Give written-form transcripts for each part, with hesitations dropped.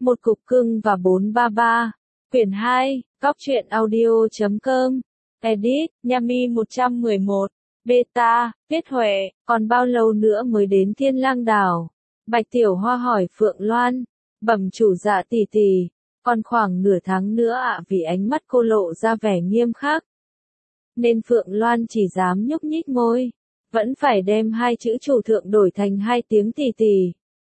Một cục cưng và 433. Quyển 2, Góc truyện audio.com. Edit, Yami 111. Beta, viết Huệ, còn bao lâu nữa mới đến Thiên Lang Đảo? Bạch Tiểu Hoa hỏi Phượng Loan. Bẩm chủ dạ tỷ tỷ, còn khoảng nửa tháng nữa ạ. Vì ánh mắt cô lộ ra vẻ nghiêm khắc, nên Phượng Loan chỉ dám nhúc nhích môi, vẫn phải đem hai chữ chủ thượng đổi thành hai tiếng tỷ tỷ.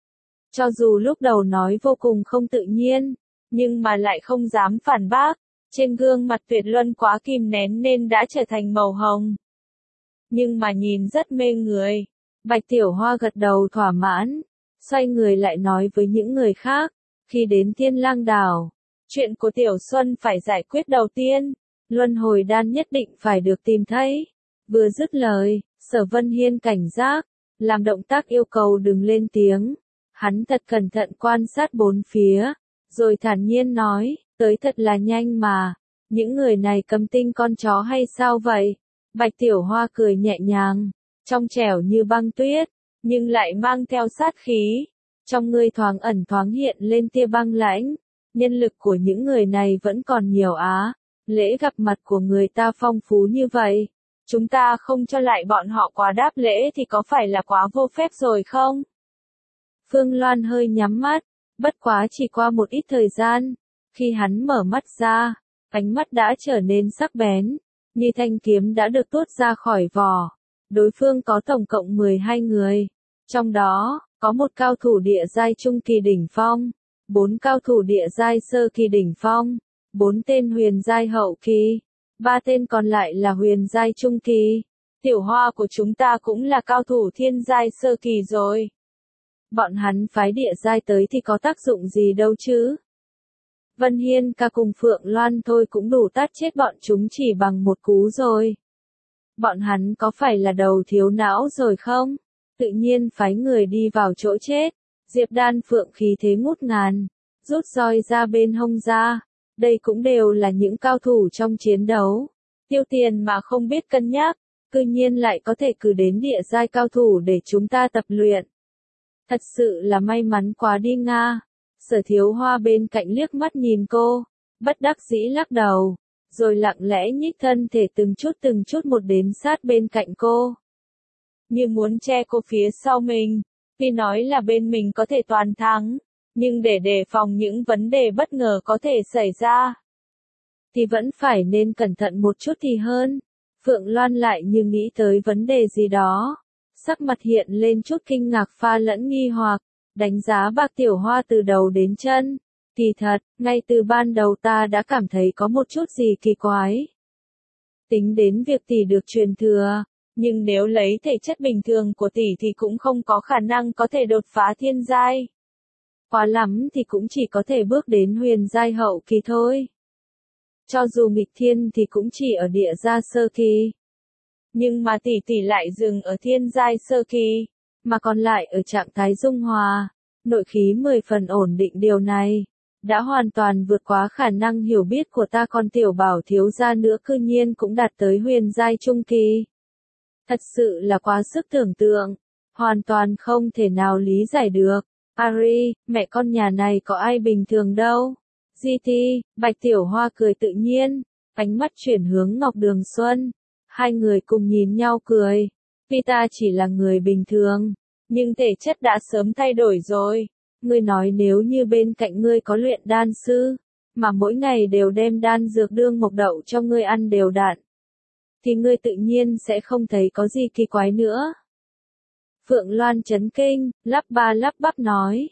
Cho dù lúc đầu nói vô cùng không tự nhiên, nhưng mà lại không dám phản bác, trên gương mặt Tuyệt Luân quá kìm nén nên đã trở thành màu hồng. Nhưng mà nhìn rất mê người. Bạch Tiểu Hoa gật đầu thỏa mãn, xoay người lại nói với những người khác, khi đến Thiên Lang Đảo, chuyện của Tiểu Xuân phải giải quyết đầu tiên, luân hồi đan nhất định phải được tìm thấy. Vừa dứt lời, Sở Vân Hiên cảnh giác, làm động tác yêu cầu đừng lên tiếng. Hắn thật cẩn thận quan sát bốn phía, rồi thản nhiên nói, tới thật là nhanh mà, những người này cấm tinh con chó hay sao vậy? Bạch Tiểu Hoa cười nhẹ nhàng, trong trẻo như băng tuyết, nhưng lại mang theo sát khí. Trong người thoáng ẩn thoáng hiện lên tia băng lãnh, nhân lực của những người này vẫn còn nhiều á, lễ gặp mặt của người ta phong phú như vậy. Chúng ta không cho lại bọn họ quà đáp lễ thì có phải là quá vô phép rồi không? Phương Loan hơi nhắm mắt, bất quá chỉ qua một ít thời gian, khi hắn mở mắt ra, ánh mắt đã trở nên sắc bén, như thanh kiếm đã được tuốt ra khỏi vỏ. Đối phương có tổng cộng 12 người, trong đó, có một cao thủ địa giai trung kỳ đỉnh phong, 4 cao thủ địa giai sơ kỳ đỉnh phong, 4 tên huyền giai hậu kỳ, 3 tên còn lại là huyền giai trung kỳ. Tiểu Hoa của chúng ta cũng là cao thủ thiên giai sơ kỳ rồi. Bọn hắn phái địa giai tới thì có tác dụng gì đâu chứ? Vân Hiên ca cùng Phượng Loan thôi cũng đủ tát chết bọn chúng chỉ bằng một cú rồi. Bọn hắn có phải là đầu thiếu não rồi không? Tự nhiên phái người đi vào chỗ chết. Diệp Đan Phượng khí thế ngút ngàn, rút roi ra bên hông ra. Đây cũng đều là những cao thủ trong chiến đấu. Tiêu tiền mà không biết cân nhắc, cư nhiên lại có thể cử đến địa giai cao thủ để chúng ta tập luyện. Thật sự là may mắn quá đi Nga. Sở Thiếu Hoa bên cạnh liếc mắt nhìn cô, bất đắc dĩ lắc đầu, rồi lặng lẽ nhích thân thể từng chút một đến sát bên cạnh cô. Như muốn che cô phía sau mình, tuy nói là bên mình có thể toàn thắng, nhưng để đề phòng những vấn đề bất ngờ có thể xảy ra, thì vẫn phải nên cẩn thận một chút thì hơn. Phượng Loan lại như nghĩ tới vấn đề gì đó, sắc mặt hiện lên chút kinh ngạc pha lẫn nghi hoặc, đánh giá Bạch Tiểu Hoa từ đầu đến chân. Kỳ thật, ngay từ ban đầu ta đã cảm thấy có một chút gì kỳ quái. Tính đến việc tỷ được truyền thừa, nhưng nếu lấy thể chất bình thường của tỷ thì cũng không có khả năng có thể đột phá thiên giai. Quá lắm thì cũng chỉ có thể bước đến huyền giai hậu kỳ thôi. Cho dù nghịch thiên thì cũng chỉ ở địa gia sơ kỳ. Nhưng mà tỷ lại dừng ở thiên giai sơ kỳ, mà còn lại ở trạng thái dung hòa, nội khí 10 phần ổn định, điều này đã hoàn toàn vượt quá khả năng hiểu biết của ta. Còn Tiểu Bảo thiếu gia nữa cư nhiên cũng đạt tới huyền giai trung kỳ. Thật sự là quá sức tưởng tượng, hoàn toàn không thể nào lý giải được. Ari, mẹ con nhà này có ai bình thường đâu. GT, Bạch Tiểu Hoa cười tự nhiên, ánh mắt chuyển hướng Ngọc Đường Xuân. Hai người cùng nhìn nhau cười. Vì ta chỉ là người bình thường, nhưng thể chất đã sớm thay đổi rồi. Ngươi nói nếu như bên cạnh ngươi có luyện đan sư, mà mỗi ngày đều đem đan dược đương mộc đậu cho ngươi ăn đều đặn, thì ngươi tự nhiên sẽ không thấy có gì kỳ quái nữa. Phượng Loan chấn kinh, lắp ba lắp bắp nói.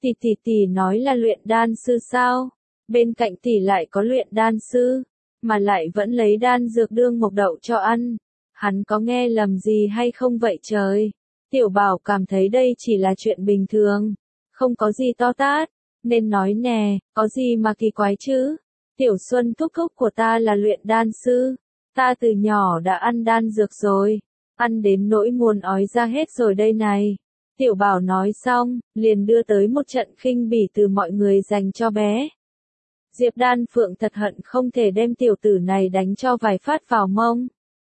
Tỷ nói là luyện đan sư sao? Bên cạnh tỷ lại có luyện đan sư, mà lại vẫn lấy đan dược đương mộc đậu cho ăn. Hắn có nghe lầm gì hay không vậy trời? Tiểu Bảo cảm thấy đây chỉ là chuyện bình thường, không có gì to tát, nên nói nè, có gì mà kỳ quái chứ? Tiểu Xuân thúc thúc của ta là luyện đan sư, ta từ nhỏ đã ăn đan dược rồi, ăn đến nỗi muốn ói ra hết rồi đây này. Tiểu Bảo nói xong, liền đưa tới một trận khinh bỉ từ mọi người dành cho bé. Diệp Đan Phượng thật hận không thể đem tiểu tử này đánh cho vài phát vào mông.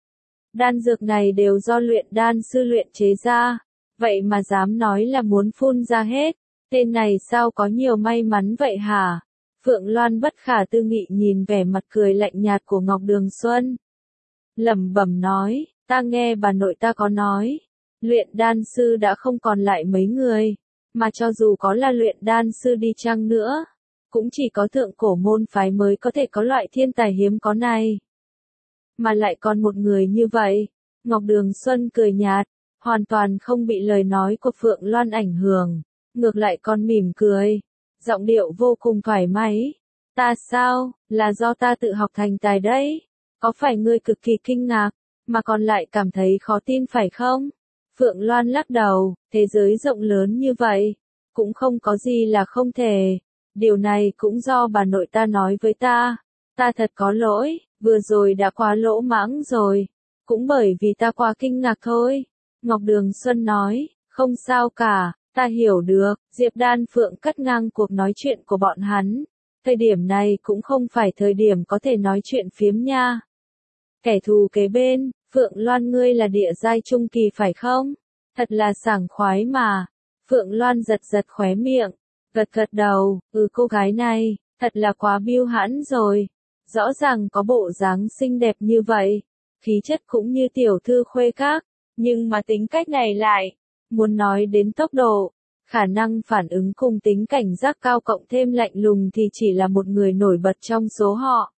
Đan dược này đều do luyện đan sư luyện chế ra, vậy mà dám nói là muốn phun ra hết, Tên này sao có nhiều may mắn vậy hả? Phượng Loan bất khả tư nghị nhìn vẻ mặt cười lạnh nhạt của Ngọc Đường Xuân. Lẩm bẩm nói, ta nghe bà nội ta có nói, luyện đan sư đã không còn lại mấy người, mà cho dù có là luyện đan sư đi chăng nữa, cũng chỉ có thượng cổ môn phái mới có thể có loại thiên tài hiếm có này. Mà lại còn một người như vậy. Ngọc Đường Xuân cười nhạt, hoàn toàn không bị lời nói của Phượng Loan ảnh hưởng, ngược lại còn mỉm cười, giọng điệu vô cùng thoải mái. Ta sao, là do ta tự học thành tài đấy, có phải ngươi cực kỳ kinh ngạc, mà còn lại cảm thấy khó tin phải không? Phượng Loan lắc đầu, thế giới rộng lớn như vậy, cũng không có gì là không thể, điều này cũng do bà nội ta nói với ta thật có lỗi, vừa rồi đã quá lỗ mãng rồi, cũng bởi vì ta quá kinh ngạc thôi. Ngọc Đường Xuân nói, không sao cả, ta hiểu được. Diệp Đan Phượng cắt ngang cuộc nói chuyện của bọn hắn. Thời điểm này cũng không phải thời điểm có thể nói chuyện phiếm nha. Kẻ thù kế bên, Phượng Loan ngươi là địa giai trung kỳ phải không? Thật là sảng khoái mà. Phượng Loan giật giật khóe miệng, gật gật đầu, cô gái này, thật là quá biêu hãn rồi. Rõ ràng có bộ dáng xinh đẹp như vậy, khí chất cũng như tiểu thư khuê các, nhưng mà tính cách này lại, muốn nói đến tốc độ, khả năng phản ứng cùng tính cảnh giác cao cộng thêm lạnh lùng thì chỉ là một người nổi bật trong số họ.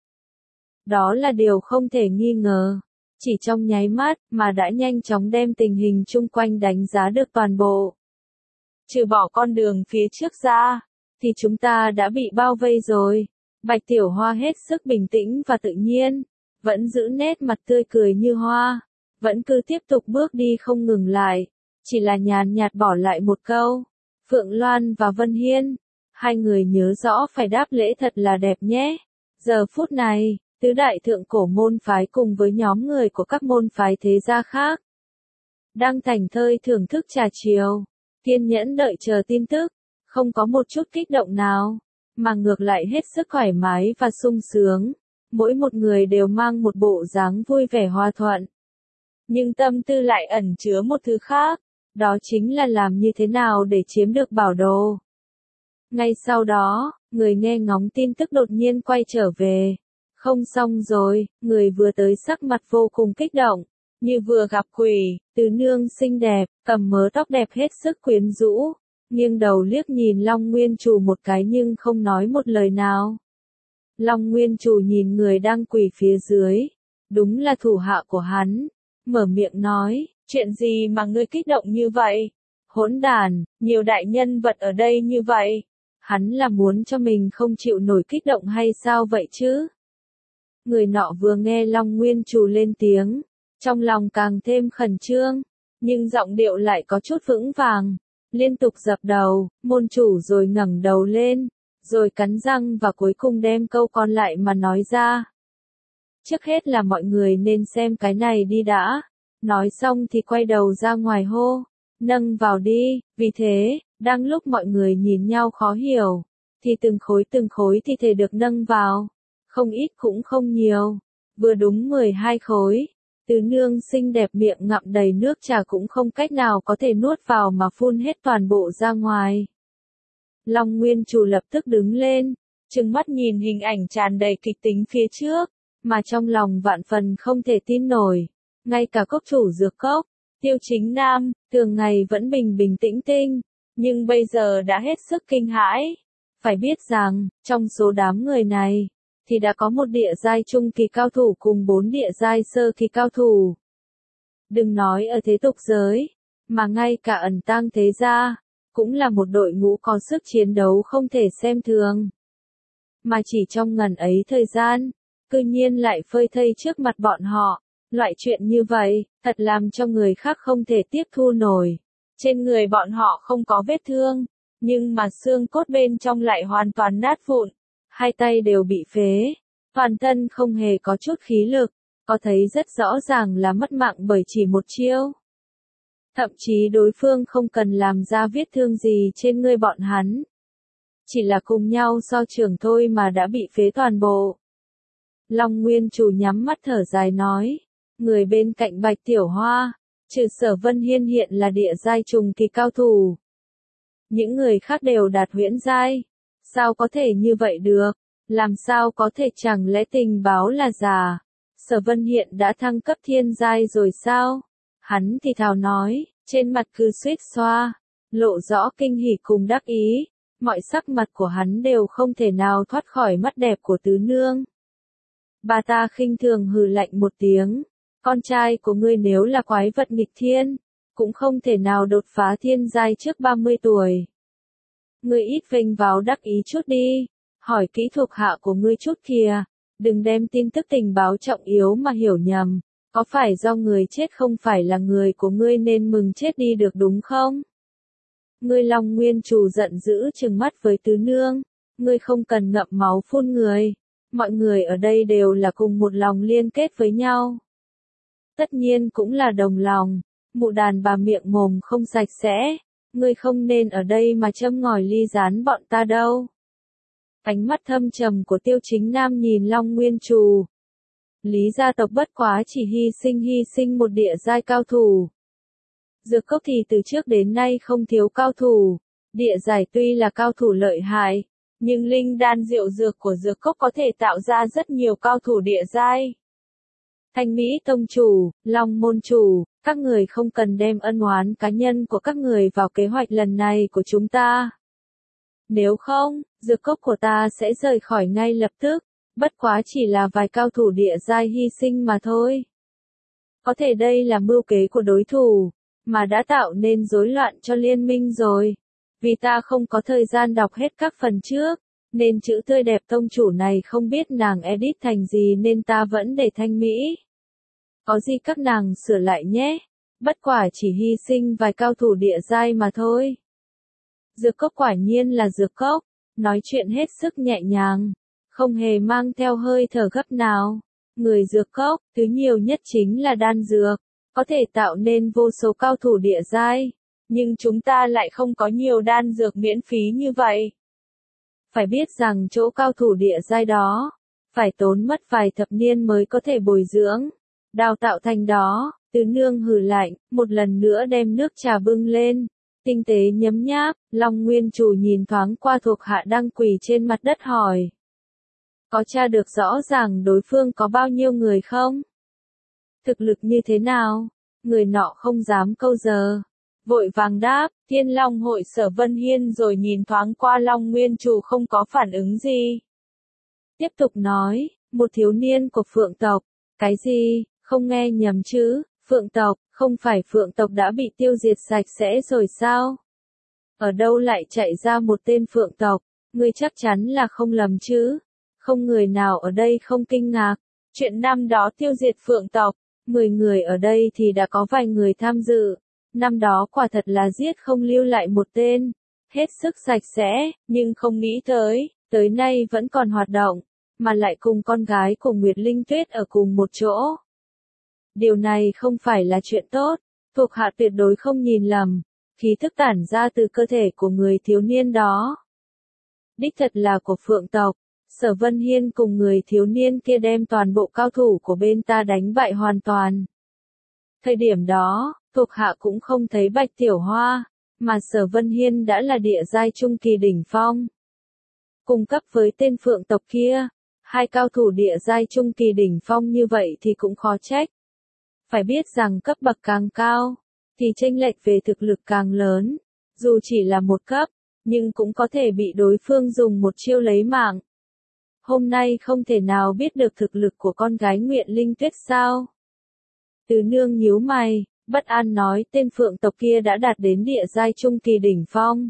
Đó là điều không thể nghi ngờ. Chỉ trong nháy mắt mà đã nhanh chóng đem tình hình chung quanh đánh giá được toàn bộ. Trừ bỏ con đường phía trước ra, thì chúng ta đã bị bao vây rồi. Bạch Tiểu Hoa hết sức bình tĩnh và tự nhiên, vẫn giữ nét mặt tươi cười như hoa, vẫn cứ tiếp tục bước đi không ngừng lại, chỉ là nhàn nhạt bỏ lại một câu. Phượng Loan và Vân Hiên, hai người nhớ rõ phải đáp lễ thật là đẹp nhé. Giờ phút này, tứ đại thượng cổ môn phái cùng với nhóm người của các môn phái thế gia khác, đang thảnh thơi thưởng thức trà chiều, kiên nhẫn đợi chờ tin tức, không có một chút kích động nào, mà ngược lại hết sức thoải mái và sung sướng, mỗi một người đều mang một bộ dáng vui vẻ hòa thuận. Nhưng tâm tư lại ẩn chứa một thứ khác, đó chính là làm như thế nào để chiếm được bảo đồ. Ngay sau đó, người nghe ngóng tin tức đột nhiên quay trở về. Không xong rồi, người vừa tới sắc mặt vô cùng kích động, như vừa gặp quỷ, Từ Nương xinh đẹp, cầm mớ tóc đẹp hết sức quyến rũ, nghiêng đầu liếc nhìn Long Nguyên Chủ một cái nhưng không nói một lời nào. Long Nguyên Chủ nhìn người đang quỳ phía dưới, đúng là thủ hạ của hắn, mở miệng nói, chuyện gì mà ngươi kích động như vậy? Hỗn đàn, nhiều đại nhân vật ở đây như vậy, hắn là muốn cho mình không chịu nổi kích động hay sao vậy chứ? Người nọ vừa nghe Long Nguyên Chủ lên tiếng, trong lòng càng thêm khẩn trương, nhưng giọng điệu lại có chút vững vàng, liên tục dập đầu, môn chủ rồi ngẩng đầu lên, rồi cắn răng và cuối cùng đem câu còn lại mà nói ra. Trước hết là mọi người nên xem cái này đi đã. Nói xong thì quay đầu ra ngoài hô, nâng vào đi. Vì thế, đang lúc mọi người nhìn nhau khó hiểu, thì từng khối thi thể được nâng vào. Không ít cũng không nhiều, vừa đúng 12 khối. Từ Nương xinh đẹp miệng ngậm đầy nước trà cũng không cách nào có thể nuốt vào mà phun hết toàn bộ ra ngoài. Long Nguyên Chủ lập tức đứng lên, trừng mắt nhìn hình ảnh tràn đầy kịch tính phía trước, mà trong lòng vạn phần không thể tin nổi. Ngay cả cốc chủ dược cốc, Tiêu Chính Nam, thường ngày vẫn bình bình tĩnh tinh, nhưng bây giờ đã hết sức kinh hãi. Phải biết rằng, trong số đám người này, thì đã có một địa giai trung kỳ cao thủ cùng 4 địa giai sơ kỳ cao thủ. Đừng nói ở thế tục giới, mà ngay cả ẩn tang thế gia, cũng là một đội ngũ có sức chiến đấu không thể xem thường. Mà chỉ trong ngần ấy thời gian, cư nhiên lại phơi thây trước mặt bọn họ. Loại chuyện như vậy, thật làm cho người khác không thể tiếp thu nổi. Trên người bọn họ không có vết thương, nhưng mà xương cốt bên trong lại hoàn toàn nát vụn. Hai tay đều bị phế, toàn thân không hề có chút khí lực, có thấy rất rõ ràng là mất mạng bởi chỉ một chiêu. Thậm chí đối phương không cần làm ra vết thương gì trên người bọn hắn. Chỉ là cùng nhau so trường thôi mà đã bị phế toàn bộ. Long Nguyên Chủ nhắm mắt thở dài nói, người bên cạnh Bạch Tiểu Hoa, trừ Sở Vân Hiên hiện là địa giai trùng kỳ cao thủ. Những người khác đều đạt huyễn giai. Sao có thể như vậy được? Làm sao có thể, chẳng lẽ tình báo là giả? Sở Vân Hiện đã thăng cấp thiên giai rồi sao? Hắn thì thào nói, trên mặt cứ suýt xoa, lộ rõ kinh hỉ cùng đắc ý. Mọi sắc mặt của hắn đều không thể nào thoát khỏi mắt đẹp của tứ nương. Bà ta khinh thường hừ lạnh một tiếng. Con trai của ngươi nếu là quái vật nghịch thiên, cũng không thể nào đột phá thiên giai trước 30 tuổi. Ngươi ít vênh váo đắc ý chút đi, hỏi kỹ thuộc hạ của ngươi chút kìa, đừng đem tin tức tình báo trọng yếu mà hiểu nhầm, có phải do người chết không phải là người của ngươi nên mừng chết đi được đúng không? Ngươi Long Nguyên Trù giận dữ trừng mắt với tứ nương, ngươi không cần ngậm máu phun người, mọi người ở đây đều là cùng một lòng liên kết với nhau. Tất nhiên cũng là đồng lòng, mụ đàn bà miệng mồm không sạch sẽ, ngươi không nên ở đây mà châm ngòi ly gián bọn ta đâu. Ánh mắt thâm trầm của Tiêu Chính Nam nhìn Long Nguyên Trù. Lý gia tộc bất quá chỉ hy sinh một địa giai cao thủ. Dược cốc thì từ trước đến nay không thiếu cao thủ, địa giải tuy là cao thủ lợi hại, nhưng linh đan diệu dược của dược cốc có thể tạo ra rất nhiều cao thủ địa giai. Thanh Mỹ Tông chủ, Long Môn chủ, các người không cần đem ân oán cá nhân của các người vào kế hoạch lần này của chúng ta. Nếu không, dược cốc của ta sẽ rời khỏi ngay lập tức, bất quá chỉ là vài cao thủ địa giai hy sinh mà thôi. Có thể đây là mưu kế của đối thủ, mà đã tạo nên rối loạn cho liên minh rồi. Vì ta không có thời gian đọc hết các phần trước, nên chữ tươi đẹp tông chủ này không biết nàng edit thành gì nên ta vẫn để Thanh Mỹ. Có gì các nàng sửa lại nhé, bất quả chỉ hy sinh vài cao thủ địa giai mà thôi. Dược cốc quả nhiên là dược cốc, nói chuyện hết sức nhẹ nhàng, không hề mang theo hơi thở gấp nào. Người dược cốc, thứ nhiều nhất chính là đan dược, có thể tạo nên vô số cao thủ địa giai, nhưng chúng ta lại không có nhiều đan dược miễn phí như vậy. Phải biết rằng chỗ cao thủ địa giai đó, phải tốn mất vài thập niên mới có thể bồi dưỡng, đào tạo thành đó. Tứ nương hừ lạnh, một lần nữa đem nước trà bưng lên, tinh tế nhấm nháp. Long Nguyên Chủ nhìn thoáng qua thuộc hạ đang quỳ trên mặt đất hỏi. Có tra được rõ ràng đối phương có bao nhiêu người không? Thực lực như thế nào? Người nọ không dám câu giờ. Vội vàng đáp, Thiên Long hội Sở Vân Hiên, rồi nhìn thoáng qua Long Nguyên Chủ không có phản ứng gì. Tiếp tục nói, một thiếu niên của Phượng tộc. Cái gì? Không nghe nhầm chứ? Phượng tộc, không phải Phượng tộc đã bị tiêu diệt sạch sẽ rồi sao? Ở đâu lại chạy ra một tên Phượng tộc? Ngươi chắc chắn là không lầm chứ? Không người nào ở đây không kinh ngạc. Chuyện năm đó tiêu diệt Phượng tộc, 10 người ở đây thì đã có vài người tham dự. Năm đó quả thật là giết không lưu lại một tên. Hết sức sạch sẽ, nhưng không nghĩ tới nay vẫn còn hoạt động, mà lại cùng con gái của Nguyệt Linh Tuyết ở cùng một chỗ. Điều này không phải là chuyện tốt, thuộc hạ tuyệt đối không nhìn lầm, khí thức tản ra từ cơ thể của người thiếu niên đó. Đích thật là của Phượng tộc, Sở Vân Hiên cùng người thiếu niên kia đem toàn bộ cao thủ của bên ta đánh bại hoàn toàn. Thời điểm đó, thuộc hạ cũng không thấy Bạch Tiểu Hoa, mà Sở Vân Hiên đã là địa giai trung kỳ đỉnh phong. Cùng cấp với tên Phượng tộc kia, hai cao thủ địa giai trung kỳ đỉnh phong như vậy thì cũng khó trách. Phải biết rằng cấp bậc càng cao, thì chênh lệch về thực lực càng lớn, dù chỉ là một cấp, nhưng cũng có thể bị đối phương dùng một chiêu lấy mạng. Hôm nay không thể nào biết được thực lực của con gái Nguyệt Linh Tuyết sao? Tứ nương nhíu mày, bất an nói tên Phượng tộc kia đã đạt đến địa giai trung kỳ đỉnh phong.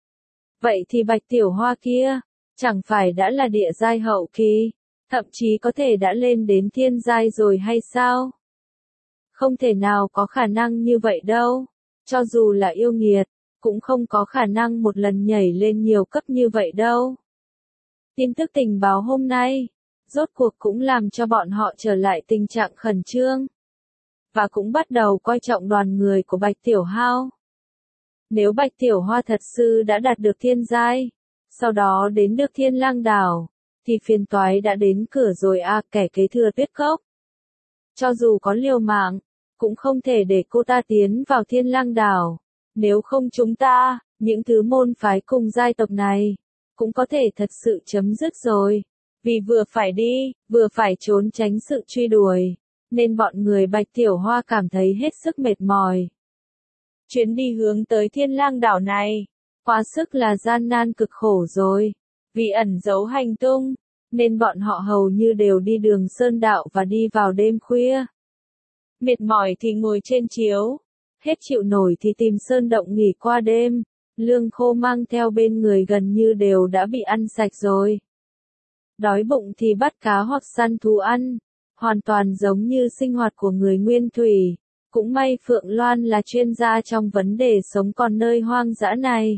Vậy thì Bạch Tiểu Hoa kia, chẳng phải đã là địa giai hậu kỳ, thậm chí có thể đã lên đến thiên giai rồi hay sao? Không thể nào có khả năng như vậy đâu, cho dù là yêu nghiệt, cũng không có khả năng một lần nhảy lên nhiều cấp như vậy đâu. Tin tức tình báo hôm nay, rốt cuộc cũng làm cho bọn họ trở lại tình trạng khẩn trương, và cũng bắt đầu coi trọng đoàn người của Bạch Tiểu Hao. Nếu Bạch Tiểu Hoa thật sự đã đạt được thiên giai, sau đó đến được Thiên Lang đảo, thì phiền toái đã đến cửa rồi à, kẻ kế thừa Tuyết Cốc. Cho dù có liều mạng, cũng không thể để cô ta tiến vào Thiên Lang đảo, nếu không chúng ta, những thứ môn phái cùng giai tộc này, cũng có thể thật sự chấm dứt rồi. Vì vừa phải đi, vừa phải trốn tránh sự truy đuổi, nên bọn người Bạch Tiểu Hoa cảm thấy hết sức mệt mỏi. Chuyến đi hướng tới Thiên Lang đảo này, quá sức là gian nan cực khổ rồi. Vì ẩn giấu hành tung, nên bọn họ hầu như đều đi đường sơn đạo và đi vào đêm khuya. Mệt mỏi thì ngồi trên chiếu, hết chịu nổi thì tìm sơn động nghỉ qua đêm, lương khô mang theo bên người gần như đều đã bị ăn sạch rồi. Đói bụng thì bắt cá hoặc săn thú ăn, hoàn toàn giống như sinh hoạt của người nguyên thủy. Cũng may Phượng Loan là chuyên gia trong vấn đề sống còn nơi hoang dã này.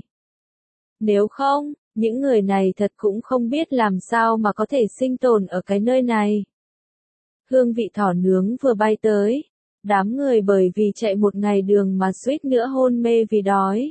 Nếu không, những người này thật cũng không biết làm sao mà có thể sinh tồn ở cái nơi này. Hương vị thỏ nướng vừa bay tới, đám người bởi vì chạy một ngày đường mà suýt nữa hôn mê vì đói.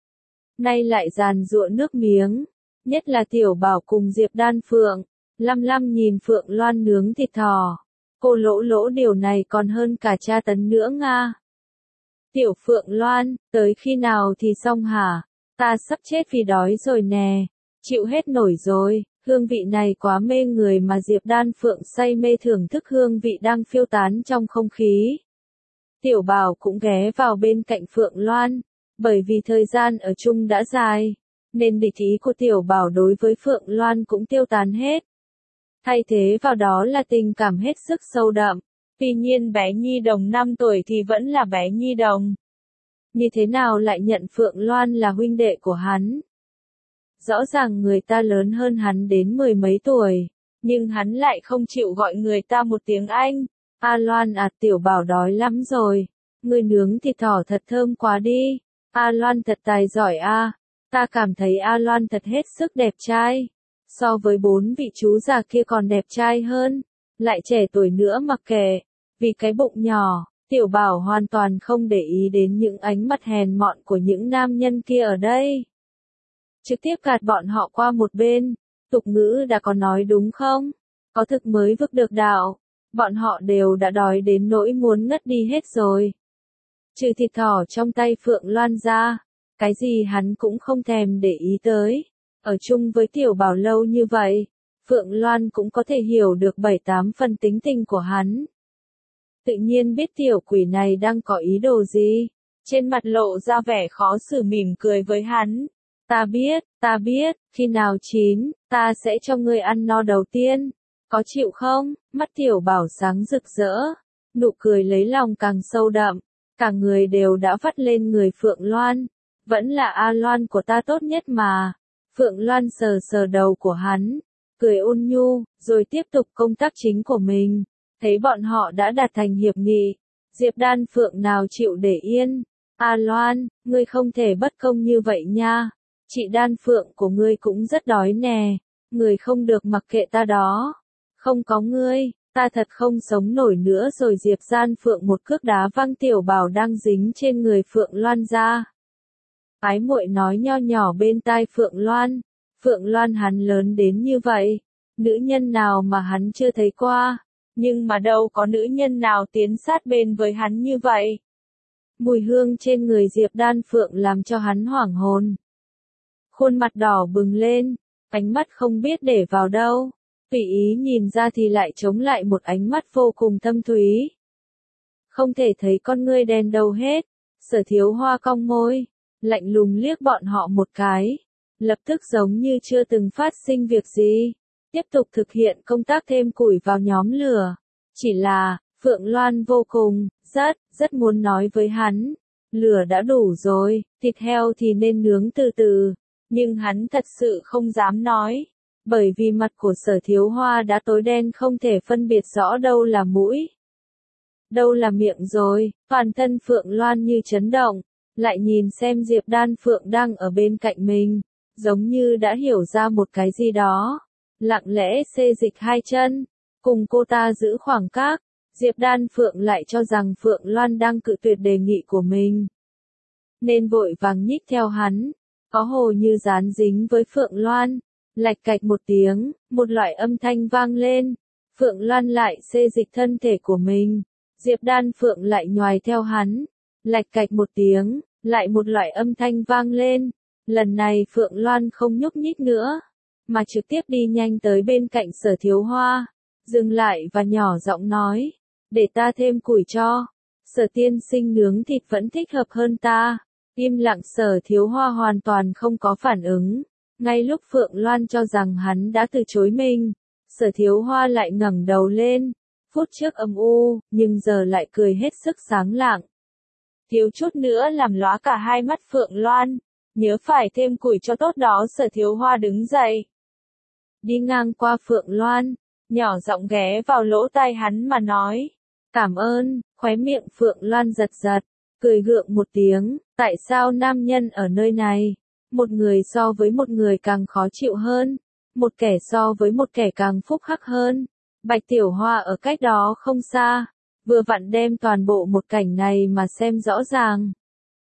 Nay lại giàn giụa nước miếng, nhất là Tiểu Bảo cùng Diệp Đan Phượng, lăm lăm nhìn Phượng Loan nướng thịt thỏ. Cô Lỗ Lỗ điều này còn hơn cả tra tấn nữa nga. Tiểu Phượng Loan, tới khi nào thì xong hả? Ta sắp chết vì đói rồi nè, chịu hết nổi rồi, hương vị này quá mê người mà Diệp Đan Phượng say mê thưởng thức hương vị đang phiêu tán trong không khí. Tiểu Bảo cũng ghé vào bên cạnh Phượng Loan, bởi vì thời gian ở chung đã dài, nên địch ý của Tiểu Bảo đối với Phượng Loan cũng tiêu tán hết. Thay thế vào đó là tình cảm hết sức sâu đậm. Tuy nhiên bé Nhi Đồng 5 tuổi thì vẫn là bé Nhi Đồng. Như thế nào lại nhận Phượng Loan là huynh đệ của hắn? Rõ ràng người ta lớn hơn hắn đến mười mấy tuổi, nhưng hắn lại không chịu gọi người ta một tiếng anh. A Loan à, Tiểu Bảo đói lắm rồi, người nướng thịt thỏ thật thơm quá đi. A Loan thật tài giỏi a, ta cảm thấy A Loan thật hết sức đẹp trai. So với 4 vị chú già kia còn đẹp trai hơn, lại trẻ tuổi nữa mặc kệ, vì cái bụng nhỏ, Tiểu Bảo hoàn toàn không để ý đến những ánh mắt hèn mọn của những nam nhân kia ở đây. Trực tiếp gạt bọn họ qua một bên, tục ngữ đã có nói đúng không? Có thực mới vực được đạo, bọn họ đều đã đói đến nỗi muốn ngất đi hết rồi. Trừ thịt thỏ trong tay Phượng Loan ra, cái gì hắn cũng không thèm để ý tới. Ở chung với Tiểu Bảo lâu như vậy, Phượng Loan cũng có thể hiểu được 7-8 phần tính tình của hắn. Tự nhiên biết tiểu quỷ này đang có ý đồ gì, trên mặt lộ ra vẻ khó xử mỉm cười với hắn. Ta biết, khi nào chín, ta sẽ cho ngươi ăn no đầu tiên. Có chịu không? Mắt Tiểu Bảo sáng rực rỡ, nụ cười lấy lòng càng sâu đậm, cả người đều đã vắt lên người Phượng Loan. Vẫn là A Loan của ta tốt nhất mà. Phượng Loan sờ sờ đầu của hắn, cười ôn nhu, rồi tiếp tục công tác chính của mình. Thấy bọn họ đã đạt thành hiệp nghị, Diệp Đan Phượng nào chịu để yên. A Loan, ngươi không thể bất công như vậy nha. Chị Đan Phượng của ngươi cũng rất đói nè, ngươi không được mặc kệ ta đó. Không có ngươi, ta thật không sống nổi nữa rồi. Diệp Đan Phượng một cước đá văng Tiểu Bảo đang dính trên người Phượng Loan ra. Ái muội nói nho nhỏ bên tai Phượng Loan. Phượng Loan hắn lớn đến như vậy, nữ nhân nào mà hắn chưa thấy qua, nhưng mà đâu có nữ nhân nào tiến sát bên với hắn như vậy. Mùi hương trên người Diệp Đan Phượng làm cho hắn hoảng hồn. Khuôn mặt đỏ bừng lên, ánh mắt không biết để vào đâu, tùy ý nhìn ra thì lại chống lại một ánh mắt vô cùng thâm thúy. Không thể thấy con ngươi đen đâu hết. Sở Thiếu Hoa cong môi, lạnh lùng liếc bọn họ một cái, lập tức giống như chưa từng phát sinh việc gì, tiếp tục thực hiện công tác thêm củi vào nhóm lửa. Chỉ là, Phượng Loan vô cùng, rất muốn nói với hắn, lửa đã đủ rồi, thịt heo thì nên nướng từ từ, nhưng hắn thật sự không dám nói, bởi vì mặt của Sở Thiếu Hoa đã tối đen không thể phân biệt rõ đâu là mũi, đâu là miệng rồi. Toàn thân Phượng Loan như chấn động, lại nhìn xem Diệp Đan Phượng đang ở bên cạnh mình, giống như đã hiểu ra một cái gì đó, lặng lẽ xê dịch hai chân, cùng cô ta giữ khoảng cách. Diệp Đan Phượng lại cho rằng Phượng Loan đang cự tuyệt đề nghị của mình, nên vội vàng nhích theo hắn, có hồ như dán dính với Phượng Loan. Lạch cạch một tiếng, một loại âm thanh vang lên, Phượng Loan lại xê dịch thân thể của mình, Diệp Đan Phượng lại nhoài theo hắn, lạch cạch một tiếng, lại một loại âm thanh vang lên, Lần này Phượng Loan không nhúc nhích nữa, mà trực tiếp đi nhanh tới bên cạnh Sở Thiếu Hoa, dừng lại và nhỏ giọng nói, để ta thêm củi cho. Sở tiên sinh nướng thịt vẫn thích hợp hơn ta. Im lặng. Sở Thiếu Hoa hoàn toàn không có phản ứng. Ngay lúc Phượng Loan cho rằng hắn đã từ chối mình, Sở Thiếu Hoa lại ngẩng đầu lên, phút trước âm u, nhưng giờ lại cười hết sức sáng lạng. Thiếu chút nữa làm lóa cả hai mắt Phượng Loan, nhớ phải thêm củi cho tốt đó. Sở Thiếu Hoa đứng dậy, đi ngang qua Phượng Loan, nhỏ giọng ghé vào lỗ tai hắn mà nói, cảm ơn. Khóe miệng Phượng Loan giật giật, cười gượng một tiếng, tại sao nam nhân ở nơi này, một người so với một người càng khó chịu hơn, một kẻ so với một kẻ càng phúc hắc hơn. Bạch Tiểu Hoa ở cách đó không xa, vừa vặn đem toàn bộ một cảnh này mà xem rõ ràng.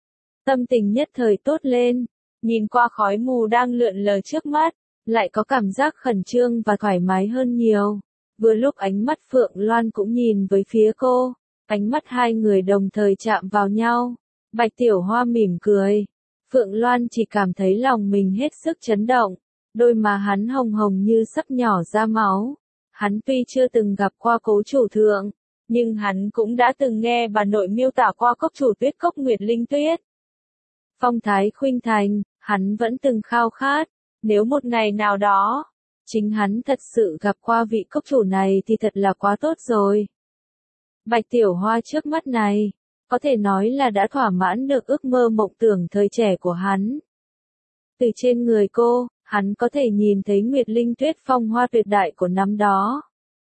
Tâm tình nhất thời tốt lên, nhìn qua khói mù đang lượn lờ trước mắt, lại có cảm giác khẩn trương và thoải mái hơn nhiều. Vừa lúc ánh mắt Phượng Loan cũng nhìn với phía cô, ánh mắt hai người đồng thời chạm vào nhau. Bạch Tiểu Hoa mỉm cười, Phượng Loan chỉ cảm thấy lòng mình hết sức chấn động, đôi má hắn hồng hồng như sắp nhỏ ra máu. Hắn tuy chưa từng gặp qua Cố chủ thượng, nhưng hắn cũng đã từng nghe bà nội miêu tả qua cốc chủ Tuyết Cốc Nguyệt Linh Tuyết. Phong thái khuynh thành, hắn vẫn từng khao khát, nếu một ngày nào đó, chính hắn thật sự gặp qua vị cốc chủ này thì thật là quá tốt rồi. Bạch Tiểu Hoa trước mắt này, có thể nói là đã thỏa mãn được ước mơ mộng tưởng thời trẻ của hắn. Từ trên người cô, hắn có thể nhìn thấy Nguyệt Linh Tuyết phong hoa tuyệt đại của năm đó.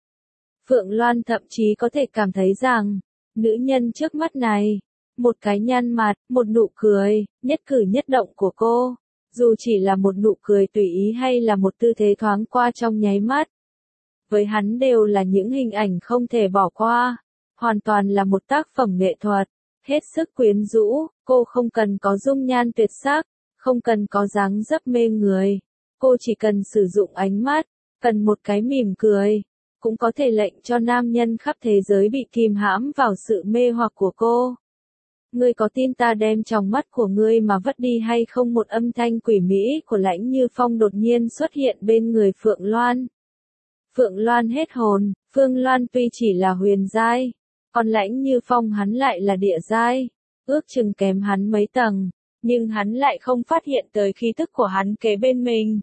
Phượng Loan thậm chí có thể cảm thấy rằng, nữ nhân trước mắt này, một cái nhăn mặt, một nụ cười, nhất cử nhất động của cô, dù chỉ là một nụ cười tùy ý hay là một tư thế thoáng qua trong nháy mắt, với hắn đều là những hình ảnh không thể bỏ qua, hoàn toàn là một tác phẩm nghệ thuật, hết sức quyến rũ. Cô không cần có dung nhan tuyệt sắc, không cần có dáng dấp mê người, cô chỉ cần sử dụng ánh mắt, cần một cái mỉm cười, cũng có thể lệnh cho nam nhân khắp thế giới bị kìm hãm vào sự mê hoặc của cô. Ngươi có tin ta đem tròng mắt của ngươi mà vứt đi hay không? Một âm thanh quỷ mỹ của Lãnh Như Phong đột nhiên xuất hiện bên người Phượng Loan. Phượng Loan hết hồn, Phương Loan tuy chỉ là huyền giai, còn Lãnh Như Phong hắn lại là địa giai, ước chừng kém hắn mấy tầng, nhưng hắn lại không phát hiện tới khí tức của hắn kế bên mình.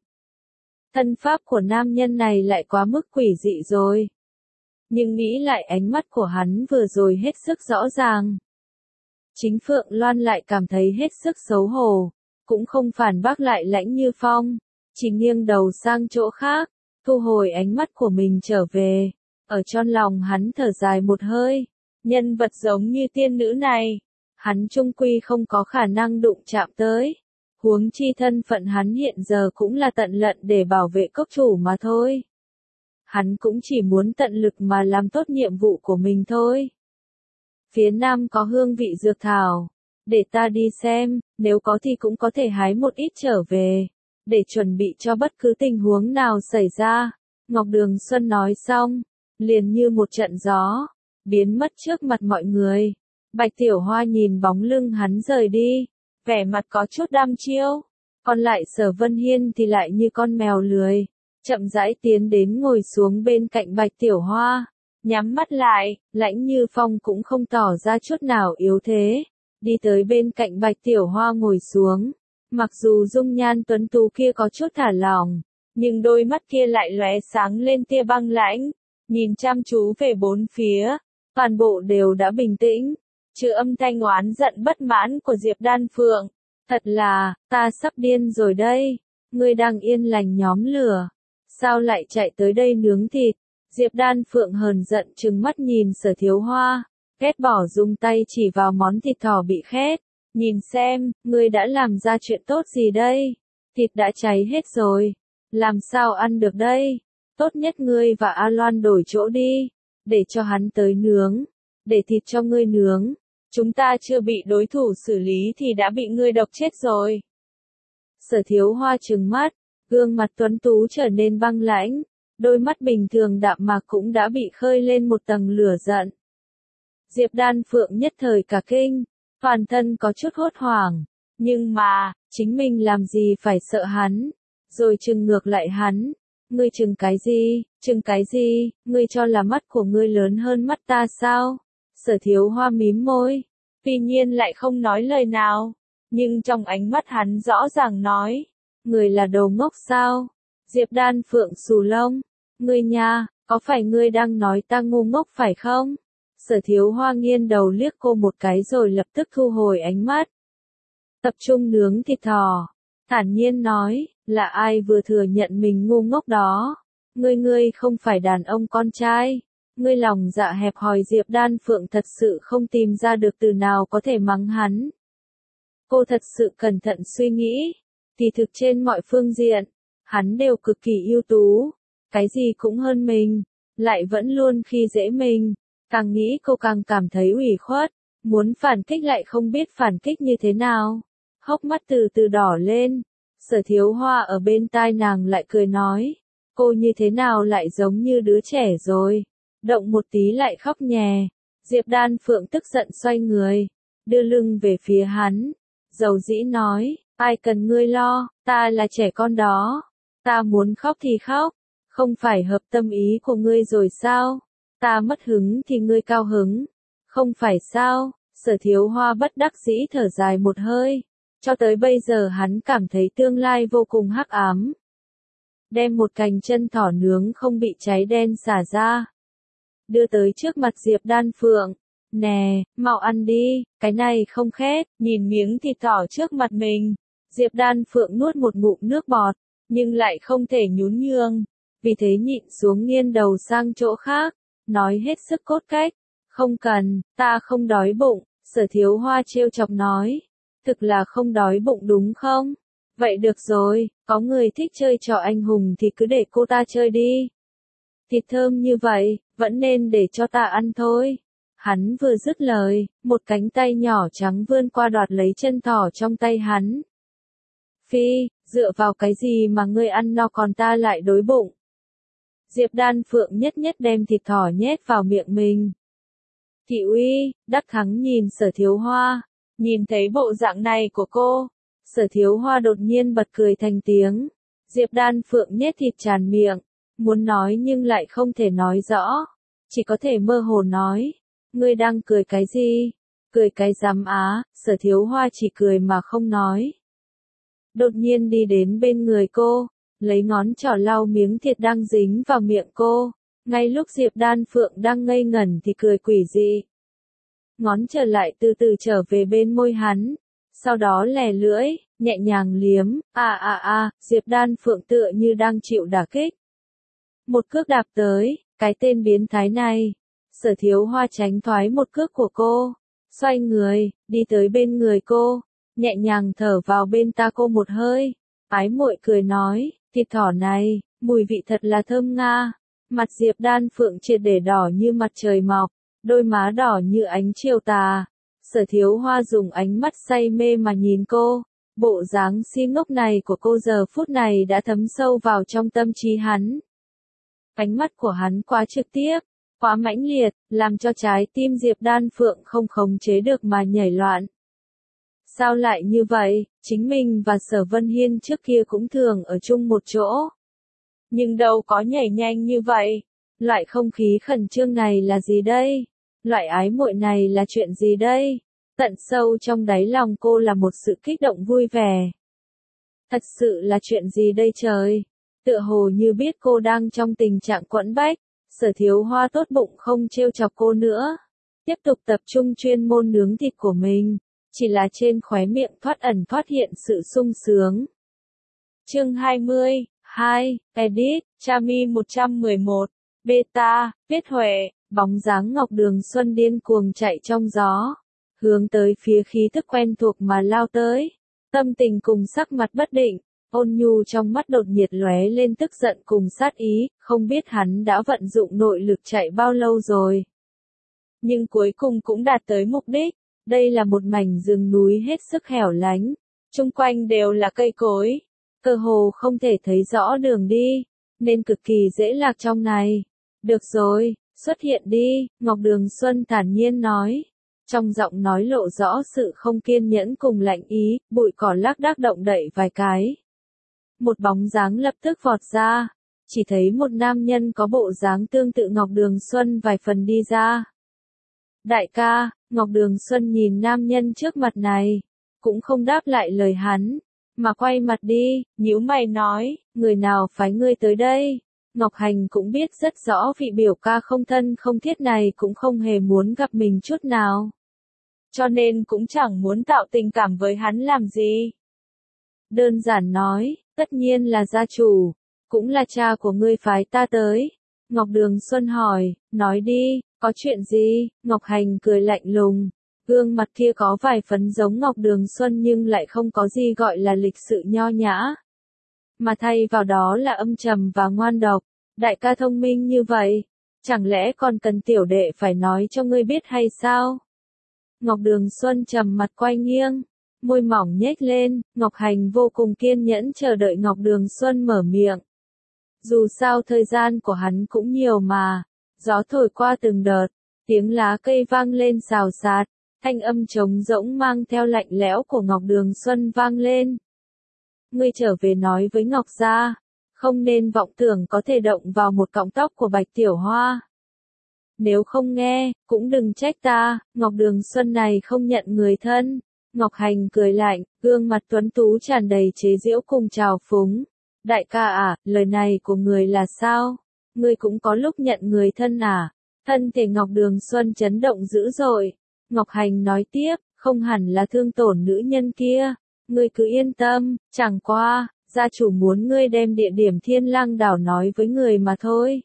Thân pháp của nam nhân này lại quá mức quỷ dị rồi. Nhưng nghĩ lại ánh mắt của hắn vừa rồi hết sức rõ ràng. Chính Phượng Loan lại cảm thấy hết sức xấu hổ, cũng không phản bác lại Lãnh Như Phong, chỉ nghiêng đầu sang chỗ khác, thu hồi ánh mắt của mình trở về. Ở trong lòng hắn thở dài một hơi, nhân vật giống như tiên nữ này, hắn chung quy không có khả năng đụng chạm tới. Huống chi thân phận hắn hiện giờ cũng là tận lận để bảo vệ cốc chủ mà thôi. Hắn cũng chỉ muốn tận lực mà làm tốt nhiệm vụ của mình thôi. Phía nam có hương vị dược thảo, để ta đi xem, nếu có thì cũng có thể hái một ít trở về, để chuẩn bị cho bất cứ tình huống nào xảy ra. Ngọc Đường Xuân nói xong, liền như một trận gió, biến mất trước mặt mọi người. Bạch Tiểu Hoa nhìn bóng lưng hắn rời đi, vẻ mặt có chút đăm chiêu, còn lại Sở Vân Hiên thì lại như con mèo lười, chậm rãi tiến đến ngồi xuống bên cạnh Bạch Tiểu Hoa, nhắm mắt lại. Lãnh Như Phong cũng không tỏ ra chút nào yếu thế, đi tới bên cạnh Bạch Tiểu Hoa ngồi xuống. Mặc dù dung nhan tuấn tú kia có chút thả lỏng, nhưng đôi mắt kia lại lóe sáng lên tia băng lãnh, nhìn chăm chú về bốn phía, toàn bộ đều đã bình tĩnh, trừ âm thanh oán giận bất mãn của Diệp Đan Phượng. Thật là, ta sắp điên rồi đây, ngươi đang yên lành nhóm lửa, sao lại chạy tới đây nướng thịt? Diệp Đan Phượng hờn giận trừng mắt nhìn Sở Thiếu Hoa, ghét bỏ dùng tay chỉ vào món thịt thỏ bị khét, nhìn xem, ngươi đã làm ra chuyện tốt gì đây? Thịt đã cháy hết rồi, làm sao ăn được đây? Tốt nhất ngươi và A Loan đổi chỗ đi, để cho hắn tới nướng, để thịt cho ngươi nướng. Chúng ta chưa bị đối thủ xử lý thì đã bị ngươi độc chết rồi. Sở Thiếu Hoa trừng mắt, gương mặt tuấn tú trở nên băng lãnh, đôi mắt bình thường đạm mạc cũng đã bị khơi lên một tầng lửa giận. Diệp Đan Phượng nhất thời cả kinh, toàn thân có chút hốt hoảng, Nhưng mà, chính mình làm gì phải sợ hắn? Rồi trừng ngược lại hắn. Ngươi trừng cái gì, trừng cái gì, ngươi cho là mắt của ngươi lớn hơn mắt ta sao? Sở Thiếu Hoa mím môi. Tuy nhiên lại không nói lời nào. Nhưng trong ánh mắt hắn rõ ràng nói. Ngươi là đồ ngốc sao? Diệp Đan Phượng xù lông. Ngươi nha, có phải ngươi đang nói ta ngu ngốc phải không? Sở Thiếu Hoa nghiêng đầu liếc cô một cái rồi lập tức thu hồi ánh mắt. Tập trung nướng thịt thỏ. Thản nhiên nói, là ai vừa thừa nhận mình ngu ngốc đó? Ngươi không phải đàn ông con trai. Ngươi lòng dạ hẹp hòi. Diệp Đan Phượng thật sự không tìm ra được từ nào có thể mắng hắn. Cô thật sự cẩn thận suy nghĩ. Thì thực trên mọi phương diện, hắn đều cực kỳ ưu tú. Cái gì cũng hơn mình, lại vẫn luôn khi dễ mình. Càng nghĩ cô càng cảm thấy ủy khuất. Muốn phản kích lại không biết phản kích như thế nào. Hốc mắt từ từ đỏ lên. Sở Thiếu Hoa ở bên tai nàng lại cười nói. Cô như thế nào lại giống như đứa trẻ rồi. Động một tí lại khóc nhè. Diệp Đan Phượng tức giận xoay người. Đưa lưng về phía hắn. Dầu dĩ nói. Ai cần ngươi lo, ta là trẻ con đó. Ta muốn khóc thì khóc. Không phải hợp tâm ý của ngươi rồi sao? Ta mất hứng thì ngươi cao hứng. Không phải sao? Sở Thiếu Hoa bất đắc dĩ thở dài một hơi. Cho tới bây giờ hắn cảm thấy tương lai vô cùng hắc ám. Đem một cành chân thỏ nướng không bị cháy đen xả ra. Đưa tới trước mặt Diệp Đan Phượng. Nè, mau ăn đi, cái này không khét. Nhìn miếng thịt thỏ trước mặt mình. Diệp Đan Phượng nuốt một ngụm nước bọt, nhưng lại không thể nhún nhường. Vì thế nhịn xuống nghiêng đầu sang chỗ khác. Nói hết sức cốt cách. Không cần, ta không đói bụng. Sở Thiếu Hoa trêu chọc nói. Thực là không đói bụng đúng không? Vậy được rồi, có người thích chơi trò anh hùng thì cứ để cô ta chơi đi. Thịt thơm như vậy, vẫn nên để cho ta ăn thôi. Hắn vừa dứt lời, một cánh tay nhỏ trắng vươn qua đoạt lấy chân thỏ trong tay hắn. Phi, dựa vào cái gì mà ngươi ăn no còn ta lại đói bụng? Diệp Đan Phượng nhất nhất đem thịt thỏ nhét vào miệng mình. Thị uy, đắc thắng nhìn Sở Thiếu Hoa. Nhìn thấy bộ dạng này của cô, Sở Thiếu Hoa đột nhiên bật cười thành tiếng. Diệp Đan Phượng nhét thịt tràn miệng, muốn nói nhưng lại không thể nói rõ, chỉ có thể mơ hồ nói. Ngươi đang cười cái gì? Cười cái rắm á. Sở Thiếu Hoa chỉ cười mà không nói. Đột nhiên đi đến bên người cô, lấy ngón trỏ lau miếng thịt đang dính vào miệng cô. Ngay lúc Diệp Đan Phượng đang ngây ngẩn thì cười quỷ dị. Ngón trở lại từ từ trở về bên môi hắn. Sau đó lè lưỡi, nhẹ nhàng liếm. Diệp Đan Phượng tựa như đang chịu đả kích. Một cước đạp tới, cái tên biến thái này. Sở Thiếu Hoa tránh thoái một cước của cô. Xoay người, đi tới bên người cô. Nhẹ nhàng thở vào bên ta cô một hơi. Ái muội cười nói, thịt thỏ này, mùi vị thật là thơm nga. Mặt Diệp Đan Phượng triệt để đỏ như mặt trời mọc. Đôi má đỏ như ánh chiều tà. Sở Thiếu Hoa dùng ánh mắt say mê mà nhìn cô. Bộ dáng si ngốc này của cô giờ phút này đã thấm sâu vào trong tâm trí hắn. Ánh mắt của hắn quá trực tiếp, quá mãnh liệt, làm cho trái tim Diệp Đan Phượng không khống chế được mà nhảy loạn. Sao lại như vậy? Chính mình và Sở Vân Hiên trước kia cũng thường ở chung một chỗ. Nhưng đâu có nhảy nhanh như vậy. Loại không khí khẩn trương này là gì đây? Loại ái muội này là chuyện gì đây? Tận sâu trong đáy lòng cô là một sự kích động vui vẻ. Thật sự là chuyện gì đây trời? Tựa hồ như biết cô đang trong tình trạng quẫn bách. Sở Thiếu Hoa tốt bụng không trêu chọc cô nữa. Tiếp tục tập trung chuyên môn nướng thịt của mình. Chỉ là trên khóe miệng thoát ẩn thoát hiện sự sung sướng. Chương 20, 2, Edit, Chami 111, Beta, viết Huệ, bóng dáng Ngọc Đường Xuân điên cuồng chạy trong gió. Hướng tới phía khí thức quen thuộc mà lao tới. Tâm tình cùng sắc mặt bất định. Ôn nhu trong mắt đột nhiệt lóe lên tức giận cùng sát ý, không biết hắn đã vận dụng nội lực chạy bao lâu rồi. Nhưng cuối cùng cũng đạt tới mục đích. Đây là một mảnh rừng núi hết sức hẻo lánh. Chung quanh đều là cây cối. Cơ hồ không thể thấy rõ đường đi. Nên cực kỳ dễ lạc trong này. Được rồi, xuất hiện đi, Ngọc Đường Xuân thản nhiên nói. Trong giọng nói lộ rõ sự không kiên nhẫn cùng lạnh ý, bụi cỏ lác đác động đậy vài cái. Một bóng dáng lập tức vọt ra, chỉ thấy một nam nhân có bộ dáng tương tự Ngọc Đường Xuân vài phần đi ra. Đại ca, Ngọc Đường Xuân nhìn nam nhân trước mặt này, cũng không đáp lại lời hắn, mà quay mặt đi, nhíu mày nói, người nào phái ngươi tới đây? Ngọc Hành cũng biết rất rõ vị biểu ca không thân không thiết này cũng không hề muốn gặp mình chút nào. Cho nên cũng chẳng muốn tạo tình cảm với hắn làm gì. Đơn giản nói, tất nhiên là gia chủ, cũng là cha của ngươi phái ta tới. Ngọc Đường Xuân hỏi, nói đi, có chuyện gì? Ngọc Hành cười lạnh lùng, gương mặt kia có vài phần giống Ngọc Đường Xuân nhưng lại không có gì gọi là lịch sự nho nhã. Mà thay vào đó là âm trầm và ngoan độc. Đại ca thông minh như vậy, chẳng lẽ còn cần tiểu đệ phải nói cho ngươi biết hay sao? Ngọc Đường Xuân trầm mặt quay nghiêng, môi mỏng nhếch lên, Ngọc Hành vô cùng kiên nhẫn chờ đợi Ngọc Đường Xuân mở miệng. Dù sao thời gian của hắn cũng nhiều mà, gió thổi qua từng đợt, tiếng lá cây vang lên xào xạc, thanh âm trống rỗng mang theo lạnh lẽo của Ngọc Đường Xuân vang lên. Ngươi trở về nói với Ngọc gia, không nên vọng tưởng có thể động vào một cọng tóc của Bạch Tiểu Hoa. Nếu không nghe, cũng đừng trách ta, Ngọc Đường Xuân này không nhận người thân. Ngọc Hành cười lạnh, gương mặt tuấn tú tràn đầy chế giễu cùng trào phúng. Đại ca à, lời này của người là sao? Ngươi cũng có lúc nhận người thân à? Thân thể Ngọc Đường Xuân chấn động dữ dội. Ngọc Hành nói tiếp, không hẳn là thương tổn nữ nhân kia. Ngươi cứ yên tâm, chẳng qua, gia chủ muốn ngươi đem địa điểm Thiên Lang đảo nói với người mà thôi.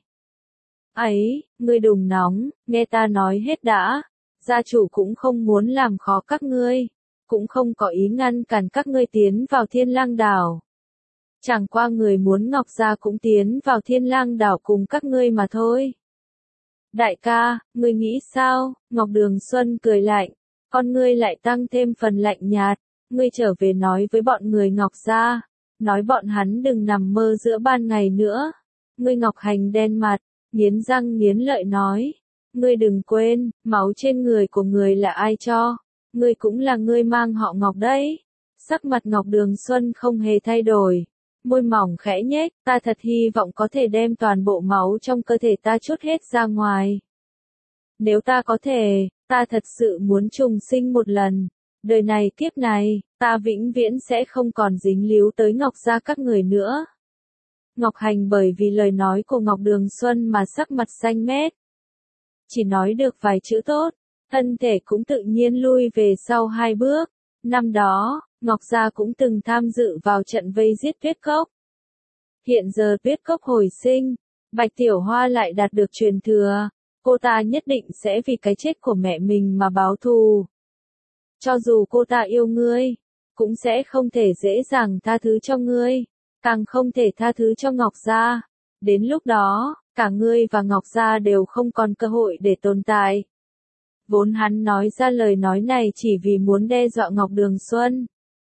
Ấy, ngươi đừng nóng, nghe ta nói hết đã. Gia chủ cũng không muốn làm khó các ngươi, cũng không có ý ngăn cản các ngươi tiến vào Thiên Lang đảo. Chẳng qua người muốn Ngọc gia cũng tiến vào Thiên Lang đảo cùng các ngươi mà thôi. Đại ca, ngươi nghĩ sao? Ngọc Đường Xuân cười lạnh, con ngươi lại tăng thêm phần lạnh nhạt. Ngươi trở về nói với bọn người Ngọc gia, nói bọn hắn đừng nằm mơ giữa ban ngày nữa. Ngươi Ngọc Hành đen mặt, nghiến răng nghiến lợi nói, ngươi đừng quên, máu trên người của người là ai cho, ngươi cũng là ngươi mang họ Ngọc đấy. Sắc mặt Ngọc Đường Xuân không hề thay đổi, môi mỏng khẽ nhếch, ta thật hy vọng có thể đem toàn bộ máu trong cơ thể ta trút hết ra ngoài. Nếu ta có thể, ta thật sự muốn trùng sinh một lần. Đời này kiếp này, ta vĩnh viễn sẽ không còn dính líu tới Ngọc gia các người nữa. Ngọc Hành bởi vì lời nói của Ngọc Đường Xuân mà sắc mặt xanh mét. Chỉ nói được vài chữ tốt, thân thể cũng tự nhiên lui về sau 2 bước. Năm đó, Ngọc gia cũng từng tham dự vào trận vây giết Tuyết Cốc. Hiện giờ Tuyết Cốc hồi sinh, Bạch Tiểu Hoa lại đạt được truyền thừa, cô ta nhất định sẽ vì cái chết của mẹ mình mà báo thù. Cho dù cô ta yêu ngươi, cũng sẽ không thể dễ dàng tha thứ cho ngươi, càng không thể tha thứ cho Ngọc gia. Đến lúc đó, cả ngươi và Ngọc gia đều không còn cơ hội để tồn tại. Vốn hắn nói ra lời nói này chỉ vì muốn đe dọa Ngọc Đường Xuân,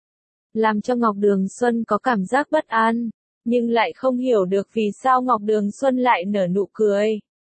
làm cho Ngọc Đường Xuân có cảm giác bất an, nhưng lại không hiểu được vì sao Ngọc Đường Xuân lại nở nụ cười.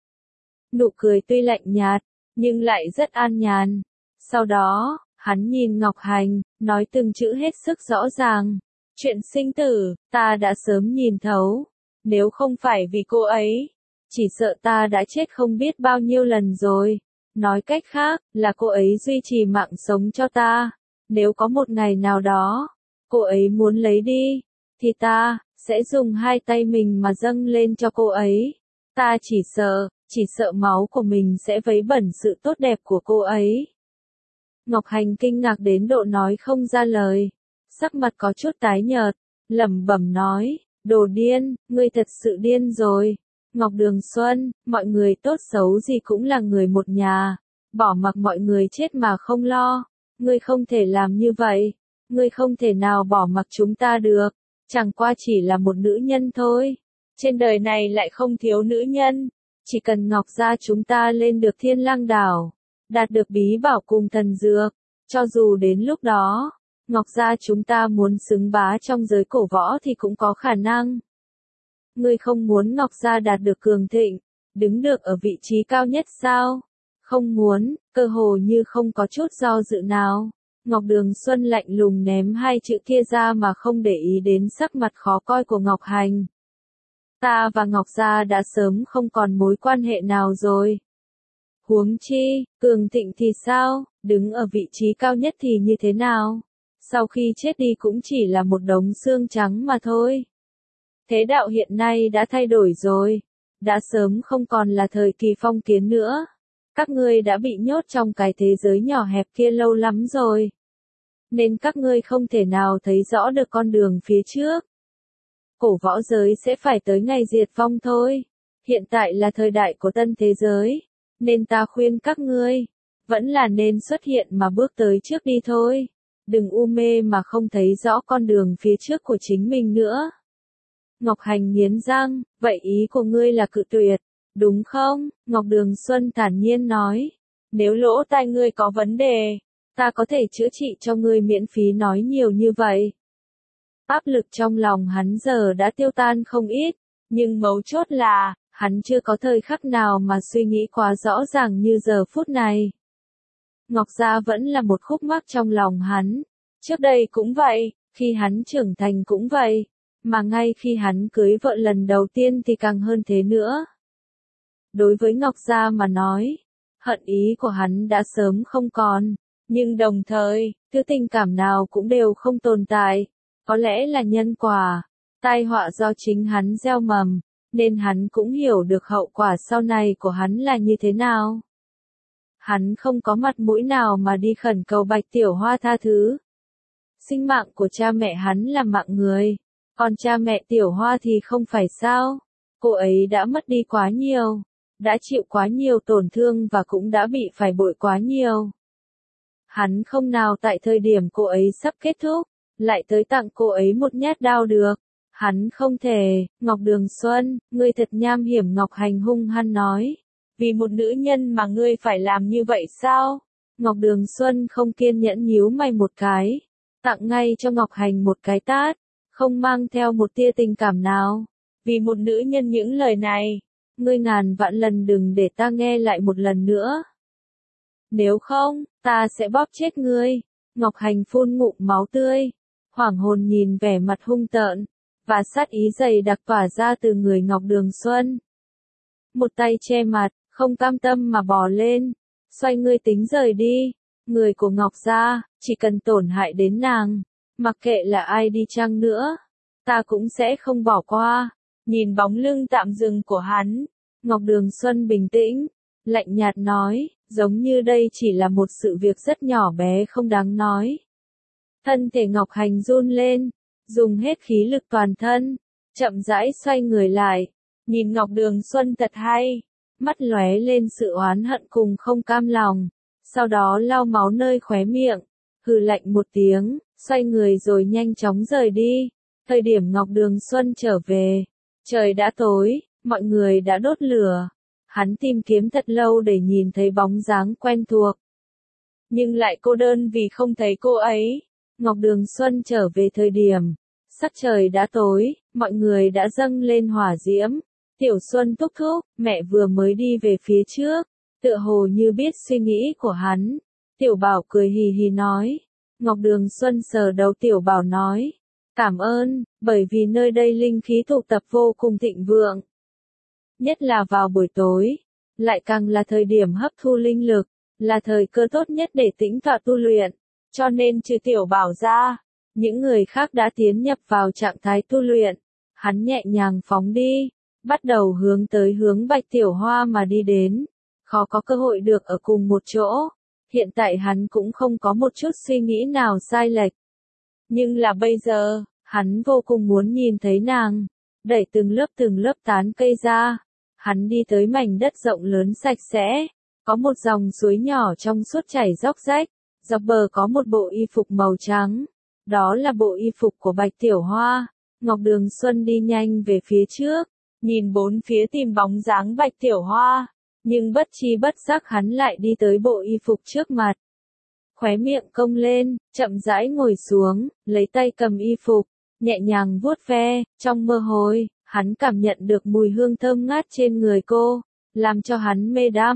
Nụ cười tuy lạnh nhạt, nhưng lại rất an nhàn. Sau đó, hắn nhìn Ngọc Hành, nói từng chữ hết sức rõ ràng. Chuyện sinh tử, ta đã sớm nhìn thấu. Nếu không phải vì cô ấy, chỉ sợ ta đã chết không biết bao nhiêu lần rồi. Nói cách khác, là cô ấy duy trì mạng sống cho ta. Nếu có một ngày nào đó, cô ấy muốn lấy đi, thì ta sẽ dùng 2 tay mình mà dâng lên cho cô ấy. Ta chỉ sợ máu của mình sẽ vấy bẩn sự tốt đẹp của cô ấy. Ngọc Hành kinh ngạc đến độ nói không ra lời, sắc mặt có chút tái nhợt, lẩm bẩm nói, đồ điên, ngươi thật sự điên rồi. Ngọc Đường Xuân, mọi người tốt xấu gì cũng là người một nhà, bỏ mặc mọi người chết mà không lo. Ngươi không thể làm như vậy, ngươi không thể nào bỏ mặc chúng ta được, chẳng qua chỉ là một nữ nhân thôi. Trên đời này lại không thiếu nữ nhân, chỉ cần Ngọc gia chúng ta lên được Thiên Lang đảo, đạt được bí bảo cùng thần dược, cho dù đến lúc đó, Ngọc gia chúng ta muốn xứng bá trong giới cổ võ thì cũng có khả năng. Ngươi không muốn Ngọc gia đạt được cường thịnh, đứng được ở vị trí cao nhất sao? Không muốn, cơ hồ như không có chút do dự nào. Ngọc Đường Xuân lạnh lùng ném hai chữ kia ra mà không để ý đến sắc mặt khó coi của Ngọc Hành. Ta và Ngọc Gia đã sớm không còn mối quan hệ nào rồi. Huống chi, Cường Thịnh thì sao, đứng ở vị trí cao nhất thì như thế nào? Sau khi chết đi cũng chỉ là một đống xương trắng mà thôi. Thế đạo hiện nay đã thay đổi rồi, đã sớm không còn là thời kỳ phong kiến nữa. Các ngươi đã bị nhốt trong cái thế giới nhỏ hẹp kia lâu lắm rồi. Nên các ngươi không thể nào thấy rõ được con đường phía trước. Cổ võ giới sẽ phải tới ngày diệt vong thôi. Hiện tại là thời đại của tân thế giới. Nên ta khuyên các ngươi, vẫn là nên xuất hiện mà bước tới trước đi thôi. Đừng u mê mà không thấy rõ con đường phía trước của chính mình nữa. Ngọc Hành nghiến răng, vậy ý của ngươi là cự tuyệt, đúng không? Ngọc Đường Xuân thản nhiên nói, nếu lỗ tai ngươi có vấn đề, ta có thể chữa trị cho ngươi miễn phí nói nhiều như vậy. Áp lực trong lòng hắn giờ đã tiêu tan không ít, nhưng mấu chốt là, hắn chưa có thời khắc nào mà suy nghĩ quá rõ ràng như giờ phút này. Ngọc Gia vẫn là một khúc mắc trong lòng hắn, trước đây cũng vậy, khi hắn trưởng thành cũng vậy, mà ngay khi hắn cưới vợ lần đầu tiên thì càng hơn thế nữa. Đối với Ngọc Gia mà nói, hận ý của hắn đã sớm không còn, nhưng đồng thời, thứ tình cảm nào cũng đều không tồn tại, có lẽ là nhân quả, tai họa do chính hắn gieo mầm, nên hắn cũng hiểu được hậu quả sau này của hắn là như thế nào. Hắn không có mặt mũi nào mà đi khẩn cầu Bạch Tiểu Hoa tha thứ. Sinh mạng của cha mẹ hắn là mạng người, còn cha mẹ Tiểu Hoa thì không phải sao, cô ấy đã mất đi quá nhiều, đã chịu quá nhiều tổn thương và cũng đã bị phải bội quá nhiều. Hắn không nào tại thời điểm cô ấy sắp kết thúc, lại tới tặng cô ấy một nhát đao được. Hắn không thể, Ngọc Đường Xuân, ngươi thật nham hiểm. Ngọc Hành hung hăng nói. Vì một nữ nhân mà ngươi phải làm như vậy sao? Ngọc Đường Xuân không kiên nhẫn nhíu mày một cái, tặng ngay cho Ngọc Hành một cái tát, không mang theo một tia tình cảm nào. Vì một nữ nhân những lời này, ngươi ngàn vạn lần đừng để ta nghe lại một lần nữa. Nếu không, ta sẽ bóp chết ngươi. Ngọc Hành phun ngụm máu tươi, hoảng hồn nhìn vẻ mặt hung tợn, và sát ý dày đặc tỏa ra từ người Ngọc Đường Xuân. Một tay che mặt, không cam tâm mà bò lên, xoay ngươi tính rời đi, người của Ngọc Gia, chỉ cần tổn hại đến nàng, mặc kệ là ai đi chăng nữa, ta cũng sẽ không bỏ qua. Nhìn bóng lưng tạm dừng của hắn, Ngọc Đường Xuân bình tĩnh, lạnh nhạt nói, giống như đây chỉ là một sự việc rất nhỏ bé không đáng nói. Thân thể Ngọc Hành run lên, dùng hết khí lực toàn thân, chậm rãi xoay người lại, nhìn Ngọc Đường Xuân thật hay, mắt lóe lên sự oán hận cùng không cam lòng, sau đó lau máu nơi khóe miệng, hừ lạnh một tiếng, xoay người rồi nhanh chóng rời đi. Thời điểm Ngọc Đường Xuân trở về, trời đã tối, mọi người đã đốt lửa. Hắn tìm kiếm thật lâu để nhìn thấy bóng dáng quen thuộc, nhưng lại cô đơn vì không thấy cô ấy. Ngọc Đường Xuân trở về thời điểm sắc trời đã tối, mọi người đã dâng lên hỏa diễm. Tiểu Xuân thúc thúc, mẹ vừa mới đi về phía trước, tựa hồ như biết suy nghĩ của hắn. Tiểu Bảo cười hì hì nói. Ngọc Đường Xuân sờ đầu Tiểu Bảo nói, cảm ơn, bởi vì nơi đây linh khí tụ tập vô cùng thịnh vượng. Nhất là vào buổi tối, lại càng là thời điểm hấp thu linh lực, là thời cơ tốt nhất để tĩnh tọa tu luyện. Cho nên trừ Tiểu Bảo ra, những người khác đã tiến nhập vào trạng thái tu luyện. Hắn nhẹ nhàng phóng đi, bắt đầu hướng tới hướng Bạch Tiểu Hoa mà đi đến. Khó có cơ hội được ở cùng một chỗ. Hiện tại hắn cũng không có một chút suy nghĩ nào sai lệch. Nhưng là bây giờ, hắn vô cùng muốn nhìn thấy nàng. Đẩy từng lớp tán cây ra. Hắn đi tới mảnh đất rộng lớn sạch sẽ. Có một dòng suối nhỏ trong suốt chảy róc rách. Dọc bờ có một bộ y phục màu trắng. Đó là bộ y phục của Bạch Tiểu Hoa. Ngọc Đường Xuân đi nhanh về phía trước, nhìn bốn phía tìm bóng dáng Bạch Tiểu Hoa, nhưng bất chi bất giác hắn lại đi tới bộ y phục trước mặt. Khóe miệng cong lên, chậm rãi ngồi xuống, lấy tay cầm y phục, nhẹ nhàng vuốt ve, trong mơ hồ, hắn cảm nhận được mùi hương thơm ngát trên người cô, làm cho hắn mê đắm.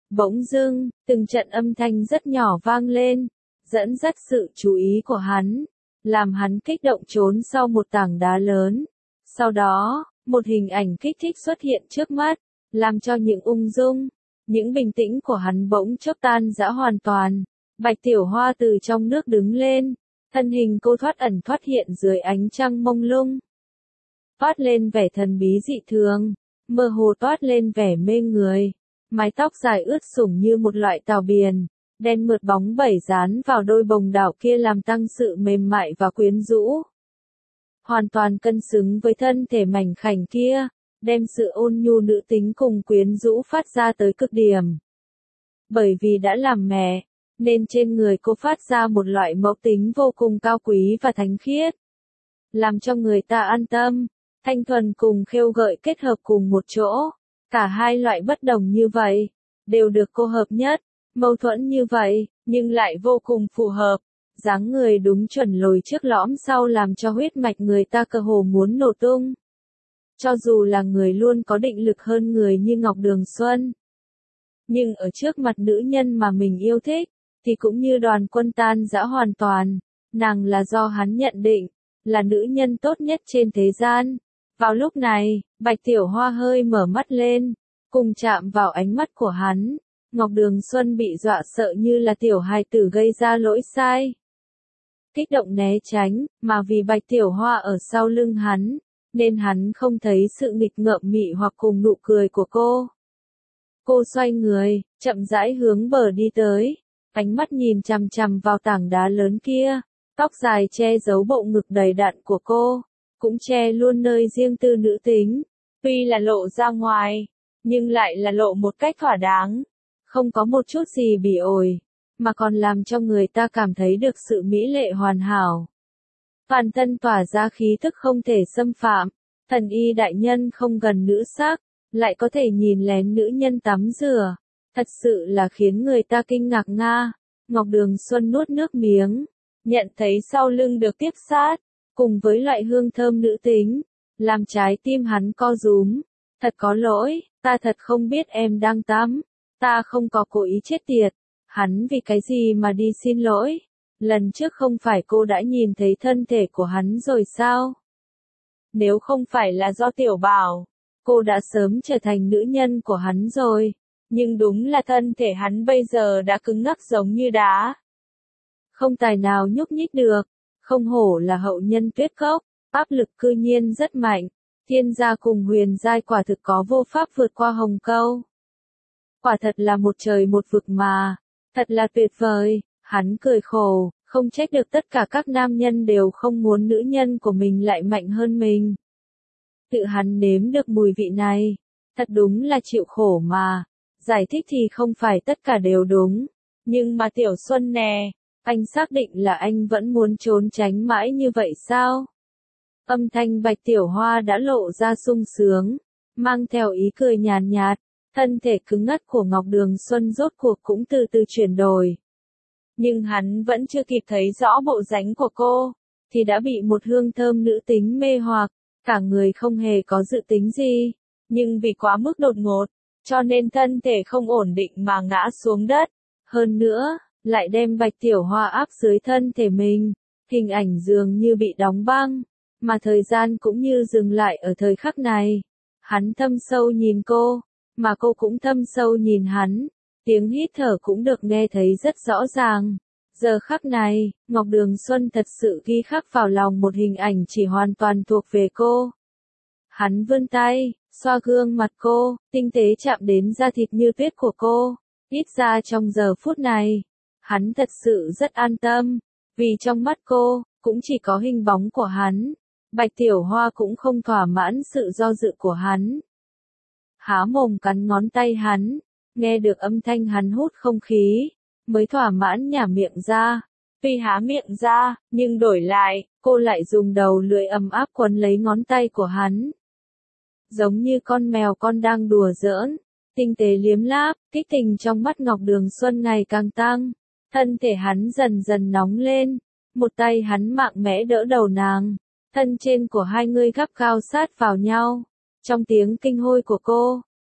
Bỗng dưng, từng trận âm thanh rất nhỏ vang lên, dẫn dắt sự chú ý của hắn, làm hắn kích động trốn sau một tảng đá lớn. Sau đó, một hình ảnh kích thích xuất hiện trước mắt, làm cho những ung dung, những bình tĩnh của hắn bỗng chốc tan rã hoàn toàn. Bạch Tiểu Hoa từ trong nước đứng lên, thân hình cô thoát ẩn thoát hiện dưới ánh trăng mông lung. Toát lên vẻ thần bí dị thường, mơ hồ toát lên vẻ mê người. Mái tóc dài ướt sũng như một loại tảo biển, đen mượt bóng bẩy dán vào đôi bồng đảo kia làm tăng sự mềm mại và quyến rũ. Hoàn toàn cân xứng với thân thể mảnh khảnh kia, đem sự ôn nhu nữ tính cùng quyến rũ phát ra tới cực điểm. Bởi vì đã làm mẹ, nên trên người cô phát ra một loại mẫu tính vô cùng cao quý và thánh khiết. Làm cho người ta an tâm, thanh thuần cùng khêu gợi kết hợp cùng một chỗ. Cả hai loại bất đồng như vậy, đều được cô hợp nhất, mâu thuẫn như vậy, nhưng lại vô cùng phù hợp. Dáng người đúng chuẩn lồi trước lõm sau làm cho huyết mạch người ta cơ hồ muốn nổ tung. Cho dù là người luôn có định lực hơn người như Ngọc Đường Xuân, nhưng ở trước mặt nữ nhân mà mình yêu thích, thì cũng như đoàn quân tan rã hoàn toàn. Nàng là do hắn nhận định, là nữ nhân tốt nhất trên thế gian. Vào lúc này, Bạch Tiểu Hoa hơi mở mắt lên, cùng chạm vào ánh mắt của hắn. Ngọc Đường Xuân bị dọa sợ như là tiểu hài tử gây ra lỗi sai. Kích động né tránh, mà vì Bạch Tiểu Hoa ở sau lưng hắn, nên hắn không thấy sự nghịch ngợm mị hoặc cùng nụ cười của cô. Cô xoay người, chậm rãi hướng bờ đi tới, ánh mắt nhìn chằm chằm vào tảng đá lớn kia, tóc dài che giấu bộ ngực đầy đặn của cô, cũng che luôn nơi riêng tư nữ tính. Tuy là lộ ra ngoài, nhưng lại là lộ một cách thỏa đáng, không có một chút gì bỉ ổi, mà còn làm cho người ta cảm thấy được sự mỹ lệ hoàn hảo. Toàn thân tỏa ra khí tức không thể xâm phạm, thần y đại nhân không gần nữ sắc, lại có thể nhìn lén nữ nhân tắm rửa, thật sự là khiến người ta kinh ngạc nga. Ngọc Đường Xuân nuốt nước miếng, nhận thấy sau lưng được tiếp sát, cùng với loại hương thơm nữ tính, làm trái tim hắn co rúm. Thật có lỗi, ta thật không biết em đang tắm, ta không có cố ý chết tiệt. Hắn vì cái gì mà đi xin lỗi? Lần trước không phải cô đã nhìn thấy thân thể của hắn rồi sao? Nếu không phải là do Tiểu Bảo, cô đã sớm trở thành nữ nhân của hắn rồi. Nhưng đúng là thân thể hắn bây giờ đã cứng ngắc giống như đá. Không tài nào nhúc nhích được, không hổ là hậu nhân Tuyết Cốc, áp lực cư nhiên rất mạnh. Thiên gia cùng Huyền giai quả thực có vô pháp vượt qua Hồng Câu. Quả thật là một trời một vực mà, thật là tuyệt vời. Hắn cười khổ, không trách được tất cả các nam nhân đều không muốn nữ nhân của mình lại mạnh hơn mình. Tự hắn nếm được mùi vị này, thật đúng là chịu khổ mà. Giải thích thì không phải tất cả đều đúng, nhưng mà Tiểu Xuân nè, anh xác định là anh vẫn muốn trốn tránh mãi như vậy sao? Âm thanh Bạch Tiểu Hoa đã lộ ra sung sướng, mang theo ý cười nhàn nhạt, thân thể cứng ngắc của Ngọc Đường Xuân rốt cuộc cũng từ từ chuyển đổi. Nhưng hắn vẫn chưa kịp thấy rõ bộ dáng của cô, thì đã bị một hương thơm nữ tính mê hoặc, cả người không hề có dự tính gì, nhưng vì quá mức đột ngột, cho nên thân thể không ổn định mà ngã xuống đất. Hơn nữa, lại đem Bạch Tiểu Hoa áp dưới thân thể mình, hình ảnh dường như bị đóng băng, mà thời gian cũng như dừng lại ở thời khắc này. Hắn thâm sâu nhìn cô, mà cô cũng thâm sâu nhìn hắn, tiếng hít thở cũng được nghe thấy rất rõ ràng. Giờ khắc này, Ngọc Đường Xuân thật sự ghi khắc vào lòng một hình ảnh chỉ hoàn toàn thuộc về cô. Hắn vươn tay, xoa gương mặt cô, tinh tế chạm đến da thịt như tuyết của cô. Ít ra trong giờ phút này, hắn thật sự rất an tâm, vì trong mắt cô, cũng chỉ có hình bóng của hắn. Bạch Tiểu Hoa cũng không thỏa mãn sự do dự của hắn. Há mồm cắn ngón tay hắn, nghe được âm thanh hắn hút không khí, mới thỏa mãn nhả miệng ra. Tuy há miệng ra, nhưng đổi lại, cô lại dùng đầu lưỡi ấm áp quấn lấy ngón tay của hắn. Giống như con mèo con đang đùa giỡn, tinh tế liếm láp, kích tình trong mắt Ngọc Đường Xuân ngày càng tăng. Thân thể hắn dần dần nóng lên, một tay hắn mạnh mẽ đỡ đầu nàng, thân trên của hai người gắp cao sát vào nhau. Trong tiếng kinh hôi của cô,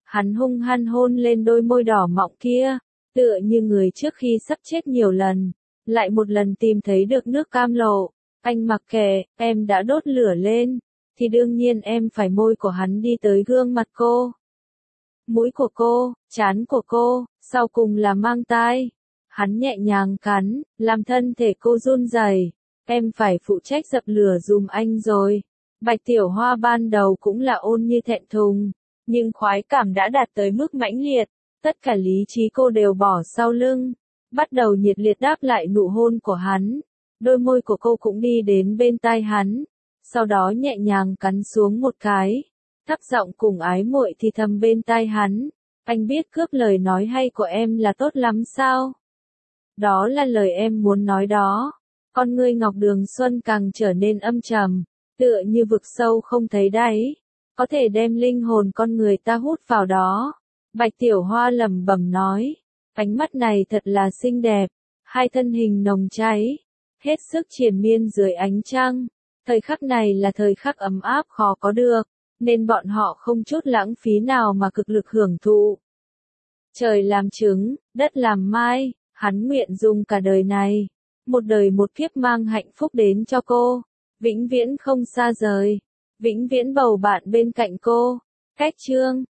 Hắn hung hăng hôn lên đôi môi đỏ mọng kia, tựa như người trước khi sắp chết nhiều lần, lại một lần tìm thấy được nước cam lộ. Anh mặc kệ, em đã đốt lửa lên, thì đương nhiên em phải. Môi của hắn đi tới gương mặt cô, mũi của cô, trán của cô, sau cùng là mang tai. Hắn nhẹ nhàng cắn, làm thân thể cô run rẩy. Em phải phụ trách dập lửa dùm anh rồi. Bạch Tiểu Hoa ban đầu cũng là ôn như thẹn thùng, nhưng khoái cảm đã đạt tới mức mãnh liệt, tất cả lý trí cô đều bỏ sau lưng, bắt đầu nhiệt liệt đáp lại nụ hôn của hắn. Đôi môi của cô cũng đi đến bên tai hắn, sau đó nhẹ nhàng cắn xuống một cái, thấp giọng cùng ái muội thì thầm bên tai hắn. Anh biết cướp lời nói hay của em là tốt lắm sao? Đó là lời em muốn nói đó. Con ngươi Ngọc Đường Xuân càng trở nên âm trầm, tựa như vực sâu không thấy đáy, có thể đem linh hồn con người ta hút vào đó. Bạch Tiểu Hoa lẩm bẩm nói, ánh mắt này thật là xinh đẹp, hai thân hình nồng cháy, hết sức triền miên dưới ánh trăng. Thời khắc này là thời khắc ấm áp khó có được, nên bọn họ không chút lãng phí nào mà cực lực hưởng thụ. Trời làm trứng, đất làm mai, hắn nguyện dùng cả đời này, một đời một kiếp mang hạnh phúc đến cho cô, vĩnh viễn không xa rời, vĩnh viễn bầu bạn bên cạnh cô. Cách chương